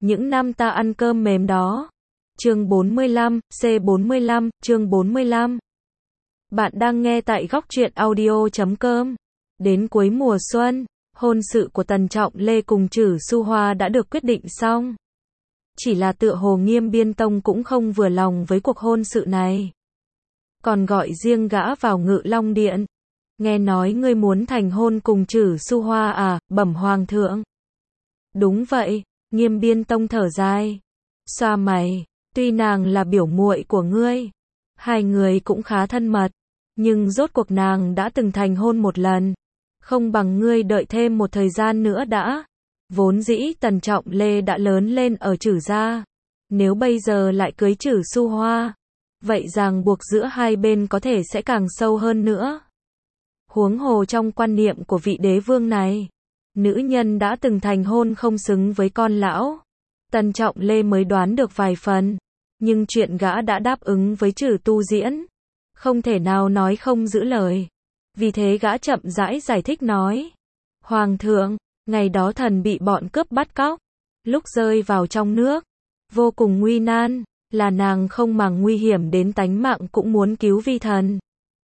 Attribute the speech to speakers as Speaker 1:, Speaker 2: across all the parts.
Speaker 1: những năm ta ăn cơm mềm đó. Chương 45, C45, chương 45. Bạn đang nghe tại góc truyện audio.com. Đến cuối mùa xuân, hôn sự của Tần Trọng Lê cùng Trử Xu Hoa đã được quyết định xong. Chỉ là tựa hồ Nghiêm Biên Tông cũng không vừa lòng với cuộc hôn sự này. Còn gọi riêng gã vào Ngự Long Điện. Nghe nói ngươi muốn thành hôn cùng Trử Xu Hoa à, bẩm hoàng thượng. Đúng vậy, Nghiêm Biên Tông thở dài. Xoa mày, tuy nàng là biểu muội của ngươi, hai người cũng khá thân mật, nhưng rốt cuộc nàng đã từng thành hôn một lần. Không bằng ngươi đợi thêm một thời gian nữa đã. Vốn dĩ Tần Trọng Lê đã lớn lên ở Trử gia. Nếu bây giờ lại cưới Trử Xu Hoa, vậy ràng buộc giữa hai bên có thể sẽ càng sâu hơn nữa. Huống hồ trong quan niệm của vị đế vương này, nữ nhân đã từng thành hôn không xứng với con lão. Tần Trọng Lê mới đoán được vài phần, nhưng chuyện gã đã đáp ứng với Trử Tu Diễn, không thể nào nói không giữ lời. Vì thế gã chậm rãi giải thích nói: Hoàng thượng, ngày đó thần bị bọn cướp bắt cóc, lúc rơi vào trong nước, vô cùng nguy nan, là nàng không màng nguy hiểm đến tánh mạng cũng muốn cứu vi thần.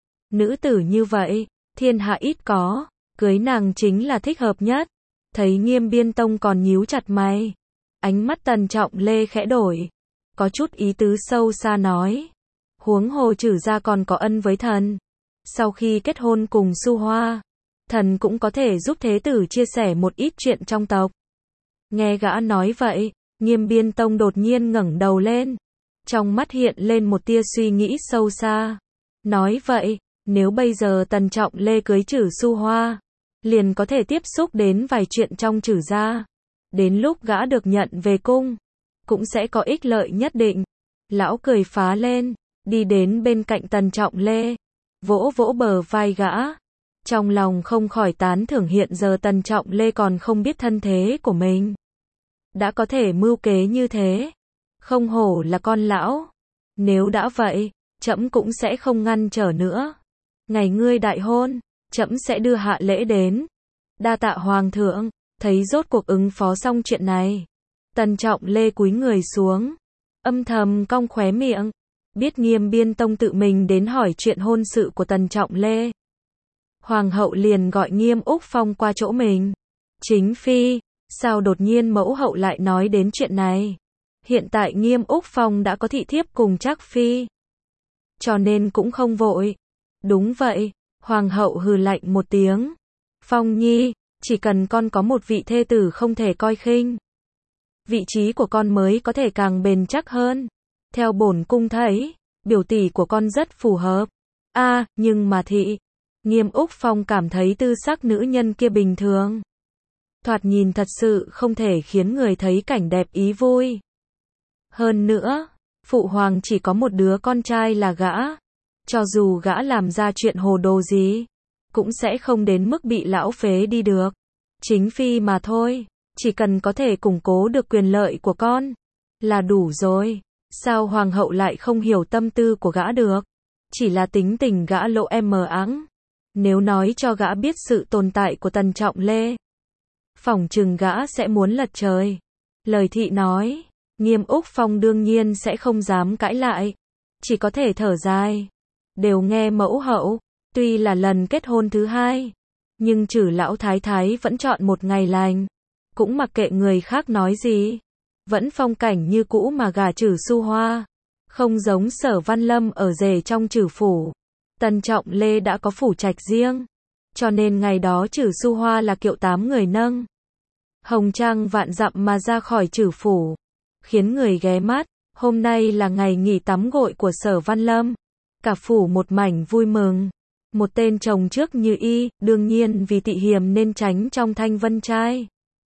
Speaker 1: Nữ tử như vậy, thiên hạ ít có, cưới nàng chính là thích hợp nhất. Thấy Nghiêm Biên Tông còn nhíu chặt mày, ánh mắt Tần Trọng Lê khẽ đổi, có chút ý tứ sâu xa nói: huống hồ Trử gia còn có ân với thần. Sau khi kết hôn cùng Xu Hoa, thần cũng có thể giúp thế tử chia sẻ một ít chuyện trong tộc. Nghe gã nói vậy, Nghiêm Biên Tông đột nhiên ngẩng đầu lên, trong mắt hiện lên một tia suy nghĩ sâu xa. Nói vậy, nếu bây giờ Tần Trọng Lê cưới Trử Xu Hoa, liền có thể tiếp xúc đến vài chuyện trong Trử gia. Đến lúc gã được nhận về cung, cũng sẽ có ích lợi nhất định. Lão cười phá lên, đi đến bên cạnh Tần Trọng Lê, vỗ vỗ bờ vai gã. Trong lòng không khỏi tán thưởng hiện giờ Tần Trọng Lê còn không biết thân thế của mình. Đã có thể mưu kế như thế, không hổ là con lão. Nếu đã vậy, trẫm cũng sẽ không ngăn trở nữa. Ngày ngươi đại hôn, trẫm sẽ đưa hạ lễ đến. Đa tạ hoàng thượng. Thấy rốt cuộc ứng phó xong chuyện này, Tần Trọng Lê cúi người xuống, âm thầm cong khóe miệng. Biết Nghiêm Biên Tông tự mình đến hỏi chuyện hôn sự của Tần Trọng Lê, hoàng hậu liền gọi Nghiêm Úc Phong qua chỗ mình. Chính phi, sao đột nhiên mẫu hậu lại nói đến chuyện này? Hiện tại Nghiêm Úc Phong đã có thị thiếp cùng Trác phi, cho nên cũng không vội. Đúng vậy, hoàng hậu hừ lạnh một tiếng. Phong nhi, chỉ cần con có một vị thê tử không thể coi khinh, vị trí của con mới có thể càng bền chắc hơn. Theo bổn cung thấy, biểu tỷ của con rất phù hợp. Nhưng mà Nghiêm Úc Phong cảm thấy tư sắc nữ nhân kia bình thường, thoạt nhìn thật sự không thể khiến người thấy cảnh đẹp ý vui. Hơn nữa, phụ hoàng chỉ có một đứa con trai là gã, cho dù gã làm ra chuyện hồ đồ gì, cũng sẽ không đến mức bị lão phế đi được. Chính phi mà thôi, chỉ cần có thể củng cố được quyền lợi của con là đủ rồi. Sao hoàng hậu lại không hiểu tâm tư của gã được? Chỉ là tính tình gã lộ mờ áng. Nếu nói cho gã biết sự tồn tại của Tần Trọng Lê, phỏng chừng gã sẽ muốn lật trời. Lời thị nói, Nghiêm Úc Phong đương nhiên sẽ không dám cãi lại, chỉ có thể thở dài. Đều nghe mẫu hậu, tuy là lần kết hôn thứ hai, nhưng Trử lão thái thái vẫn chọn một ngày lành, cũng mặc kệ người khác nói gì, vẫn phong cảnh như cũ mà gả Trử Xu Hoa, không giống Sở Văn Lâm ở rể trong Trử phủ. Tần Trọng Lê đã có phủ trạch riêng, cho nên ngày đó Trử Xu Hoa là kiệu 8 người nâng hồng trang vạn dặm mà ra khỏi Trử phủ, khiến người ghé mắt. Hôm nay là ngày nghỉ tắm gội của Sở Văn Lâm, cả phủ một mảnh vui mừng. Một tên chồng trước như y, đương nhiên vì tị hiềm nên tránh trong Thanh Vân Trai,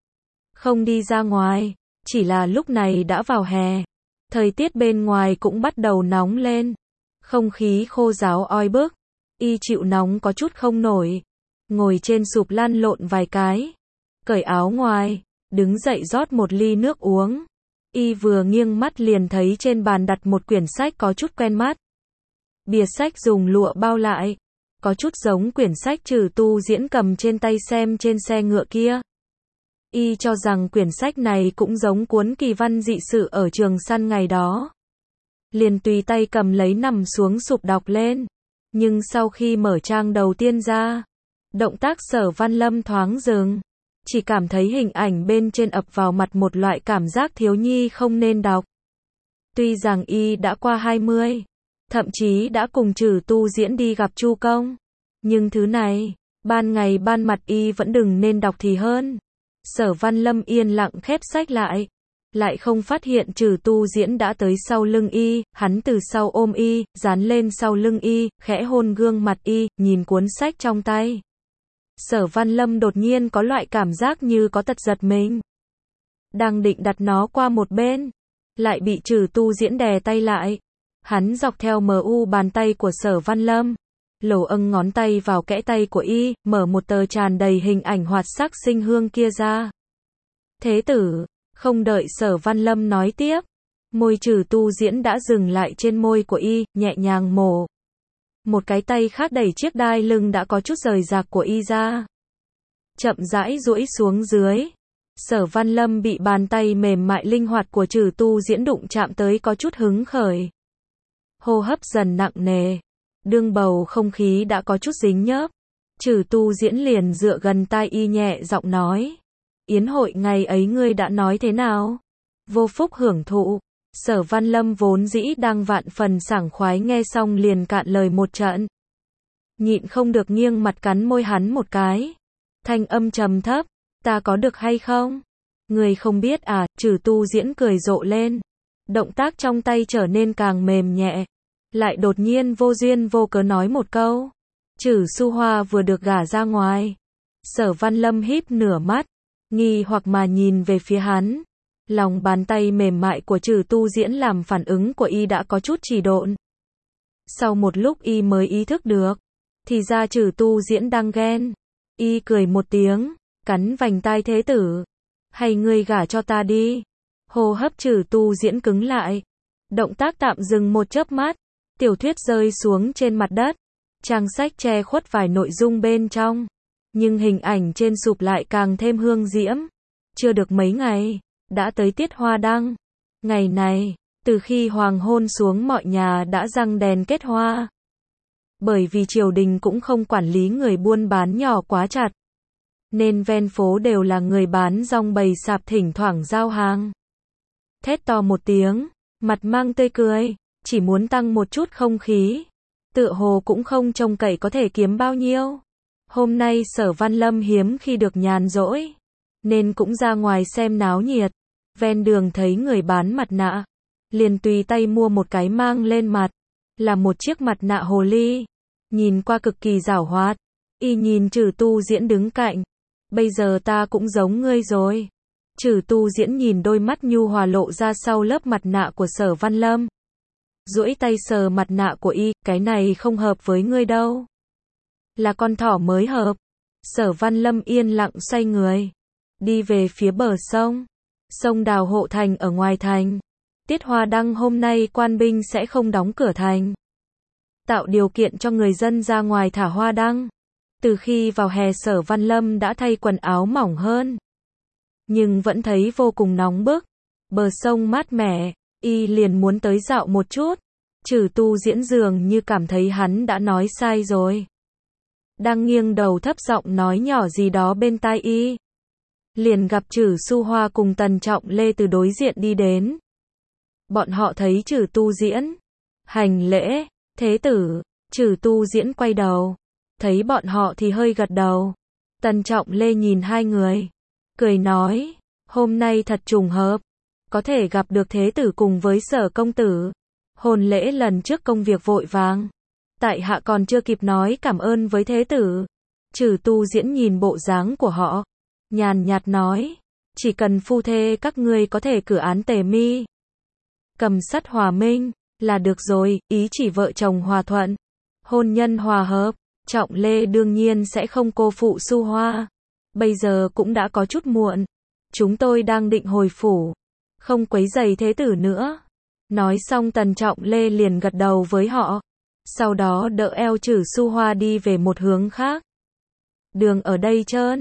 Speaker 1: không đi ra ngoài. Chỉ là lúc này đã vào hè, thời tiết bên ngoài cũng bắt đầu nóng lên, không khí khô ráo oi bức, y chịu nóng có chút không nổi, ngồi trên sụp lăn lộn vài cái, cởi áo ngoài, đứng dậy rót một ly nước uống. Y vừa nghiêng mắt liền thấy trên bàn đặt một quyển sách có chút quen mắt. Bìa sách dùng lụa bao lại, có chút giống quyển sách Trử Tu Diễn cầm trên tay xem trên xe ngựa kia. Y cho rằng quyển sách này cũng giống cuốn kỳ văn dị sự ở Trường Săn ngày đó. Liền tùy tay cầm lấy nằm xuống sụp đọc lên. Nhưng sau khi mở trang đầu tiên ra, động tác Sở Văn Lâm thoáng dừng. Chỉ cảm thấy hình ảnh bên trên ập vào mặt một loại cảm giác thiếu nhi không nên đọc. Tuy rằng y đã qua 20, thậm chí đã cùng Trừ Tu Diễn đi gặp Chu Công, nhưng thứ này, ban ngày ban mặt y vẫn đừng nên đọc thì hơn. Sở Văn Lâm yên lặng khép sách lại không phát hiện Trừ Tu Diễn đã tới sau lưng y, hắn từ sau ôm y, dán lên sau lưng y, khẽ hôn gương mặt y, nhìn cuốn sách trong tay. Sở Văn Lâm đột nhiên có loại cảm giác như có tật giật mình. Đang định đặt nó qua một bên, lại bị Trừ Tu Diễn đè tay lại. Hắn dọc theo bàn tay của Sở Văn Lâm, lổ ngón tay vào kẽ tay của y, mở một tờ tràn đầy hình ảnh hoạt sắc sinh hương kia ra. Thế tử, không đợi Sở Văn Lâm nói tiếp, môi Trừ Tu Diễn đã dừng lại trên môi của y, nhẹ nhàng mổ. Một cái tay khác đẩy chiếc đai lưng đã có chút rời rạc của y ra. Chậm rãi duỗi xuống dưới. Sở Văn Lâm bị bàn tay mềm mại linh hoạt của Trừ Tu Diễn đụng chạm tới có chút hứng khởi. Hô hấp dần nặng nề. Đương bầu không khí đã có chút dính nhớp. Trừ Tu Diễn liền dựa gần tai y nhẹ giọng nói. Yến hội ngày ấy ngươi đã nói thế nào? Vô phúc hưởng thụ. Sở Văn Lâm vốn dĩ đang vạn phần sảng khoái nghe xong liền cạn lời một trận. Nhịn không được nghiêng mặt cắn môi hắn một cái. Thanh âm trầm thấp, ta có được hay không? Người không biết à, Trừ Tu Diễn cười rộ lên. Động tác trong tay trở nên càng mềm nhẹ. Lại đột nhiên vô duyên vô cớ nói một câu. Trừ Su Hoa vừa được gả ra ngoài. Sở Văn Lâm híp nửa mắt, nghi hoặc mà nhìn về phía hắn. Lòng bàn tay mềm mại của Trừ Tu Diễn làm phản ứng của y đã có chút trì độn. Sau một lúc y mới ý thức được, thì ra Trừ Tu Diễn đang ghen. Y cười một tiếng, cắn vành tai thế tử. Hay ngươi gả cho ta đi. Hô hấp Trừ Tu Diễn cứng lại. Động tác tạm dừng một chớp mắt. Tiểu thuyết rơi xuống trên mặt đất. Trang sách che khuất vài nội dung bên trong. Nhưng hình ảnh trên sụp lại càng thêm hương diễm. Chưa được mấy ngày, đã tới tiết hoa đăng. Ngày này, từ khi hoàng hôn xuống mọi nhà đã răng đèn kết hoa. Bởi vì triều đình cũng không quản lý người buôn bán nhỏ quá chặt. Nên ven phố đều là người bán rong bày sạp thỉnh thoảng giao hàng. Thét to một tiếng, mặt mang tươi cười, chỉ muốn tăng một chút không khí. Tựa hồ cũng không trông cậy có thể kiếm bao nhiêu. Hôm nay Sở Văn Lâm hiếm khi được nhàn rỗi, nên cũng ra ngoài xem náo nhiệt. Ven đường thấy người bán mặt nạ, liền tùy tay mua một cái mang lên mặt. Là một chiếc mặt nạ hồ ly. Nhìn qua cực kỳ giảo hoạt. Y nhìn Trừ Tu Diễn đứng cạnh. Bây giờ ta cũng giống ngươi rồi. Trừ Tu Diễn nhìn đôi mắt nhu hòa lộ ra sau lớp mặt nạ của Sở Văn Lâm. Duỗi tay sờ mặt nạ của y, cái này không hợp với ngươi đâu. Là con thỏ mới hợp. Sở Văn Lâm yên lặng xoay người. Đi về phía bờ sông. Sông Đào Hộ Thành ở ngoài thành. Tiết hoa đăng hôm nay quan binh sẽ không đóng cửa thành. Tạo điều kiện cho người dân ra ngoài thả hoa đăng. Từ khi vào hè Sở Văn Lâm đã thay quần áo mỏng hơn. Nhưng vẫn thấy vô cùng nóng bức. Bờ sông mát mẻ, y liền muốn tới dạo một chút. Trừ Tu Diễn dường như cảm thấy hắn đã nói sai rồi. Đang nghiêng đầu thấp giọng nói nhỏ gì đó bên tai y. Liền gặp Trừ Su Hoa cùng Tần Trọng Lê từ đối diện đi đến. Bọn họ thấy Trừ Tu Diễn. Hành lễ, thế tử. Trừ Tu Diễn quay đầu. Thấy bọn họ thì hơi gật đầu. Tần Trọng Lê nhìn hai người. Cười nói, hôm nay thật trùng hợp. Có thể gặp được thế tử cùng với Sở công tử. Hôn lễ lần trước công việc vội vàng. Tại hạ còn chưa kịp nói cảm ơn với thế tử. Trừ Tu Diễn nhìn bộ dáng của họ. Nhàn nhạt nói, chỉ cần phu thê các ngươi có thể cử án tề mi. Cầm sắt hòa minh, là được rồi, ý chỉ vợ chồng hòa thuận. Hôn nhân hòa hợp, Trọng Lê đương nhiên sẽ không cô phụ Su Hoa. Bây giờ cũng đã có chút muộn. Chúng tôi đang định hồi phủ. Không quấy rầy thế tử nữa. Nói xong Tần Trọng Lê liền gật đầu với họ. Sau đó đỡ eo Trừ Su Hoa đi về một hướng khác. Đường ở đây trơn,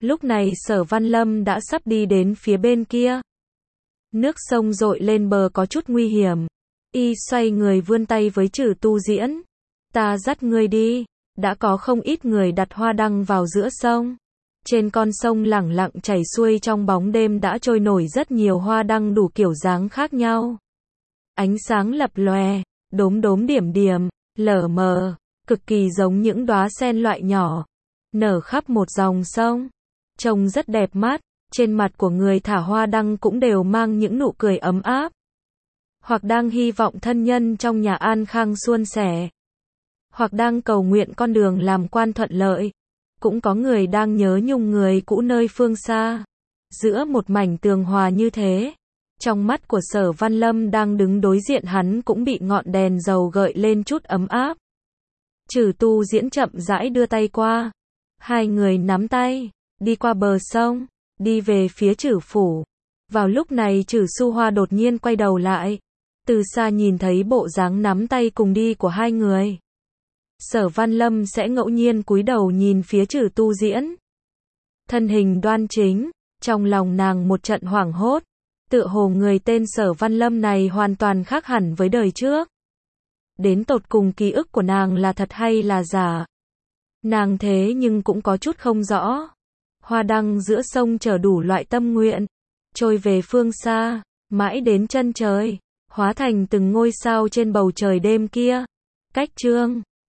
Speaker 1: Lúc này Sở Văn Lâm đã sắp đi đến phía bên kia. Nước sông dội lên bờ có chút nguy hiểm. Y xoay người vươn tay với Trử Tu Diễn. Ta dắt ngươi đi. Đã có không ít người đặt hoa đăng vào giữa sông. Trên con sông lẳng lặng chảy xuôi trong bóng đêm đã trôi nổi rất nhiều hoa đăng đủ kiểu dáng khác nhau. Ánh sáng lập lòe, đốm đốm điểm điểm, lờ mờ, cực kỳ giống những đóa sen loại nhỏ, nở khắp một dòng sông. Trông rất đẹp mắt, trên mặt của người thả hoa đăng cũng đều mang những nụ cười ấm áp. Hoặc đang hy vọng thân nhân trong nhà an khang suôn sẻ. Hoặc đang cầu nguyện con đường làm quan thuận lợi. Cũng có người đang nhớ nhung người cũ nơi phương xa. Giữa một mảnh tường hòa như thế, trong mắt của Sở Văn Lâm đang đứng đối diện hắn cũng bị ngọn đèn dầu gợi lên chút ấm áp. Trử Tu Diễn chậm rãi đưa tay qua. Hai người nắm tay, đi qua bờ sông, đi về phía Trử phủ. Vào lúc này Trử Xu Hoa đột nhiên quay đầu lại. Từ xa nhìn thấy bộ dáng nắm tay cùng đi của hai người. Sở Văn Lâm sẽ ngẫu nhiên cúi đầu nhìn phía Trử Tu Diễn. Thân hình đoan chính, trong lòng nàng một trận hoảng hốt. Tựa hồ người tên Sở Văn Lâm này hoàn toàn khác hẳn với đời trước. Đến tột cùng ký ức của nàng là thật hay là giả? Nàng thế nhưng cũng có chút không rõ. Hoa đăng giữa sông chở đủ loại tâm nguyện, trôi về phương xa, mãi đến chân trời, hóa thành từng ngôi sao trên bầu trời đêm kia. Cách chương